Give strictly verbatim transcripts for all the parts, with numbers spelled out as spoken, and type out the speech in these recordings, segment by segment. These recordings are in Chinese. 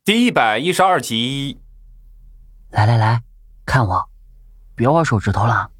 第一百一十二集。 来来来，看我，别玩手指头了。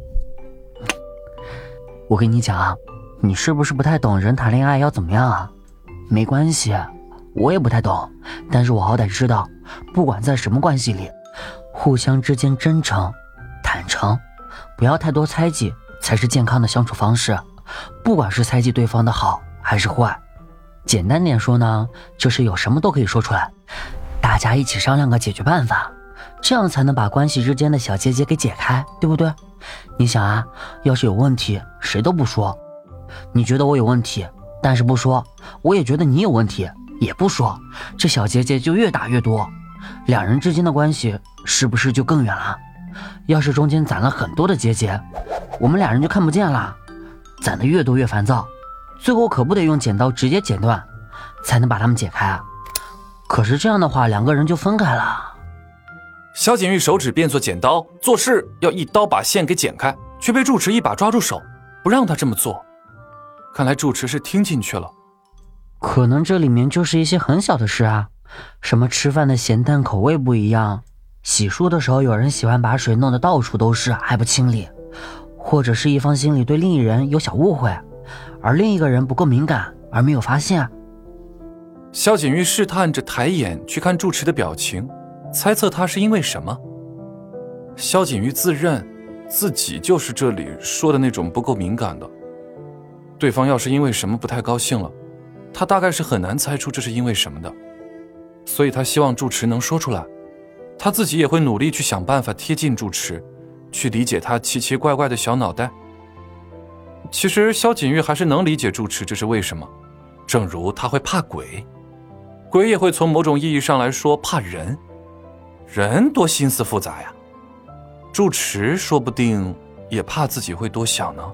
我跟你讲啊，你是不是不太懂人谈恋爱要怎么样啊？没关系，我也不太懂，但是我好歹知道，不管在什么关系里，互相之间真诚、坦诚，不要太多猜忌，才是健康的相处方式。不管是猜忌对方的好还是坏，简单点说呢，就是有什么都可以说出来，大家一起商量个解决办法，这样才能把关系之间的小结节给解开，对不对？你想啊，要是有问题谁都不说，你觉得我有问题但是不说，我也觉得你有问题也不说，这小结节就越打越多，两人之间的关系是不是就更远了？要是中间攒了很多的结节，我们俩人就看不见了，攒得越多越烦躁，最后可不得用剪刀直接剪断才能把它们解开啊！可是这样的话两个人就分开了。 萧景玉手指变作剪刀，做事要一刀把线给剪开，却被住持一把抓住手，不让他这么做。看来住持是听进去了。 可能这里面就是一些很小的事啊，什么吃饭的咸淡口味不一样，洗漱的时候有人喜欢把水弄得到处都是还不清理，或者是一方心里对另一人有小误会，而另一个人不够敏感而没有发现。 萧景玉试探着抬眼去看住持的表情，猜测他是因为什么。萧景玉自认自己就是这里说的那种不够敏感的，对方要是因为什么不太高兴了，他大概是很难猜出这是因为什么的，所以他希望住持能说出来，他自己也会努力去想办法贴近住持，去理解他奇奇怪怪的小脑袋。其实萧景玉还是能理解住持这是为什么，正如他会怕鬼，鬼也会从某种意义上来说怕人，人多心思复杂呀，住持说不定也怕自己会多想呢。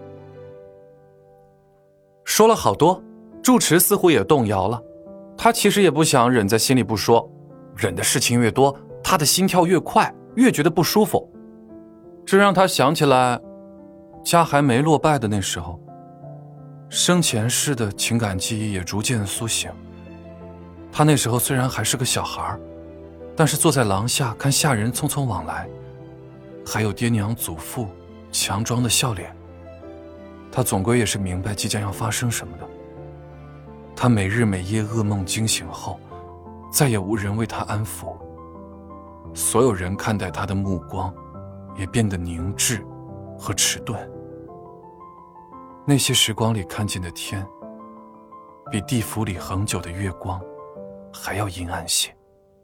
说了好多，住持似乎也动摇了，他其实也不想忍在心里不说，忍的事情越多，他的心跳越快，越觉得不舒服。这让他想起来家还没落败的那时候，生前世的情感记忆也逐渐苏醒。他那时候虽然还是个小孩，但是坐在廊下看下人匆匆往来，还有爹娘祖父强装的笑脸，他总归也是明白即将要发生什么的。他每日每夜噩梦惊醒后，再也无人为他安抚，所有人看待他的目光也变得凝滞和迟钝。那些时光里看见的天，比地府里恒久的月光还要阴暗些。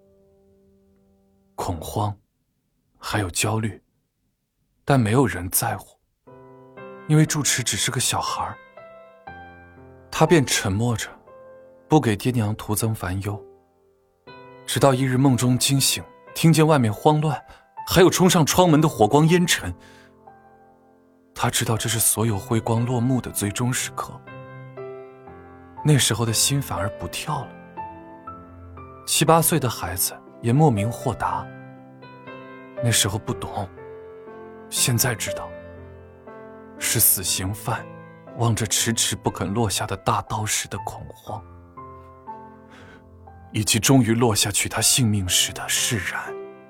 恐慌，还有焦虑，但没有人在乎，因为住持只是个小孩。他便沉默着，不给爹娘徒增烦忧。直到一日梦中惊醒，听见外面慌乱，还有冲上窗门的火光烟尘。他知道这是所有辉光落幕的最终时刻。那时候的心反而不跳了。七八岁的孩子也莫名豁达。那时候不懂，现在知道，是死刑犯望着迟迟不肯落下的大刀时的恐慌，以及终于落下取他性命时的释然。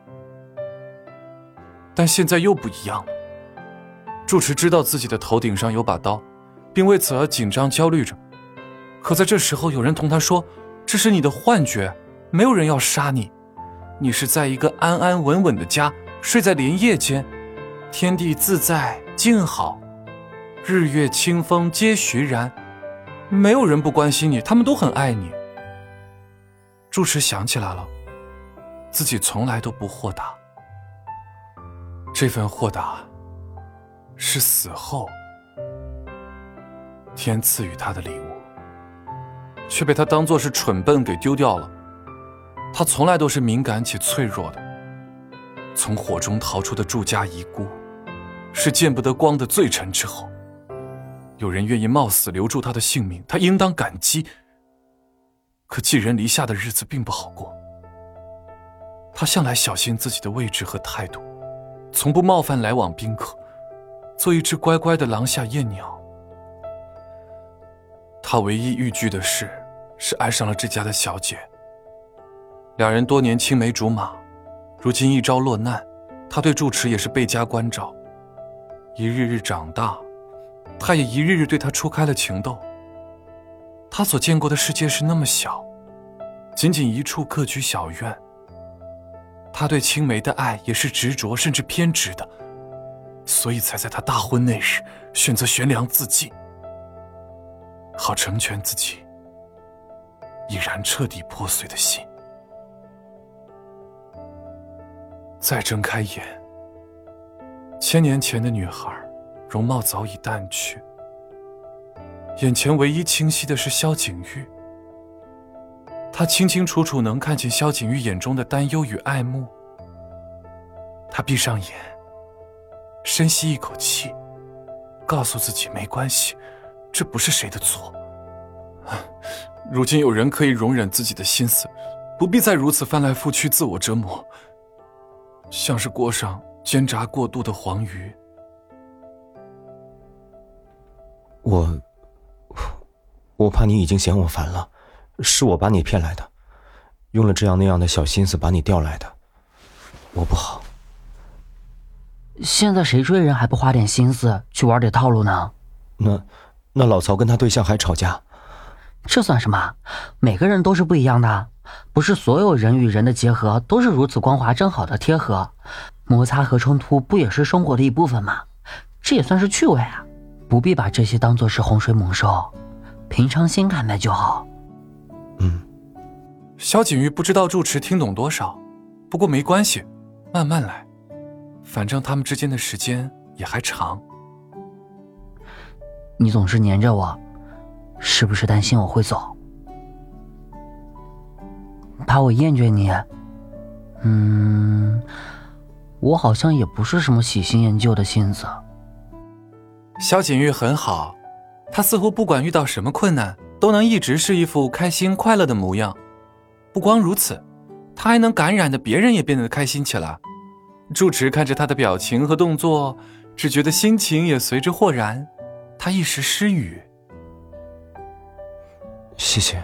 但现在又不一样了。住持知道自己的头顶上有把刀，并为此而紧张焦虑着。可在这时候有人同他说，这是你的幻觉，没有人要杀你，你是在一个安安稳稳的家，睡在莲叶间，天地自在静好，日月清风皆徐然，没有人不关心你，他们都很爱你。住持想起来了，自己从来都不豁达，这份豁达是死后天赐予他的礼物，却被他当作是蠢笨给丢掉了。他从来都是敏感且脆弱的，从火中逃出的住家遗孤，是见不得光的罪臣之后。有人愿意冒死留住他的性命，他应当感激。可寄人篱下的日子并不好过。他向来小心自己的位置和态度，从不冒犯来往宾客，做一只乖乖的廊下燕鸟。他唯一逾矩的事是爱上了这家的小姐， 两人多年青梅竹马，如今一朝落难，他对住持也是倍加关照。一日日长大，他也一日日对他初开了情窦。他所见过的世界是那么小，仅仅一处各居小院。他对青梅的爱也是执着甚至偏执的，所以才在他大婚那日选择悬梁自尽，好成全自己已然彻底破碎的心。再睁开眼，千年前的女孩容貌早已淡去，眼前唯一清晰的是萧景玉。他清清楚楚能看见萧景玉眼中的担忧与爱慕。他闭上眼，深吸一口气，告诉自己没关系，这不是谁的错。如今有人可以容忍自己的心思，不必再如此翻来覆去自我折磨，像是锅上煎炸过度的黄鱼。 我我怕你已经嫌我烦了，是我把你骗来的，用了这样那样的小心思把你调来的，我不好。 现在谁追人还不花点心思去玩点套路呢？ 那那老曹跟他对象还吵架， 这算什么？每个人都是不一样的，不是所有人与人的结合都是如此光滑正好的贴合，摩擦和冲突不也是生活的一部分吗？这也算是趣味啊，不必把这些当作是洪水猛兽，平常心看待就好。 嗯。 萧景玉不知道住持听懂多少，不过没关系，慢慢来，反正他们之间的时间也还长。 你总是黏着我，是不是担心我会走？怕我厌倦你？嗯，我好像也不是什么喜新厌旧的性子。 萧景玉很好，他似乎不管遇到什么困难，都能一直是一副开心快乐的模样。不光如此，他还能感染的别人也变得开心起来。住持看着他的表情和动作，只觉得心情也随之豁然，他一时失语。 谢谢。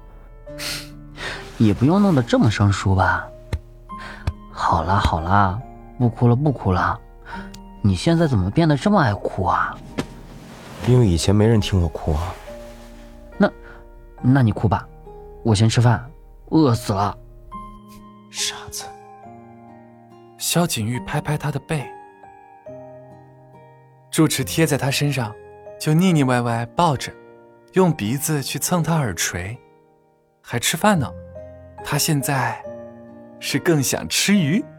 也不用弄得这么生疏吧。好啦好啦，不哭了不哭了。你现在怎么变得这么爱哭啊？ 因为以前没人听我哭啊。 那那你哭吧，我先吃饭，饿死了。 傻子。 萧景玉拍拍他的背，住持贴在他身上，就腻腻歪歪抱着，用鼻子去蹭他耳垂，还吃饭呢。他现在是更想吃鱼。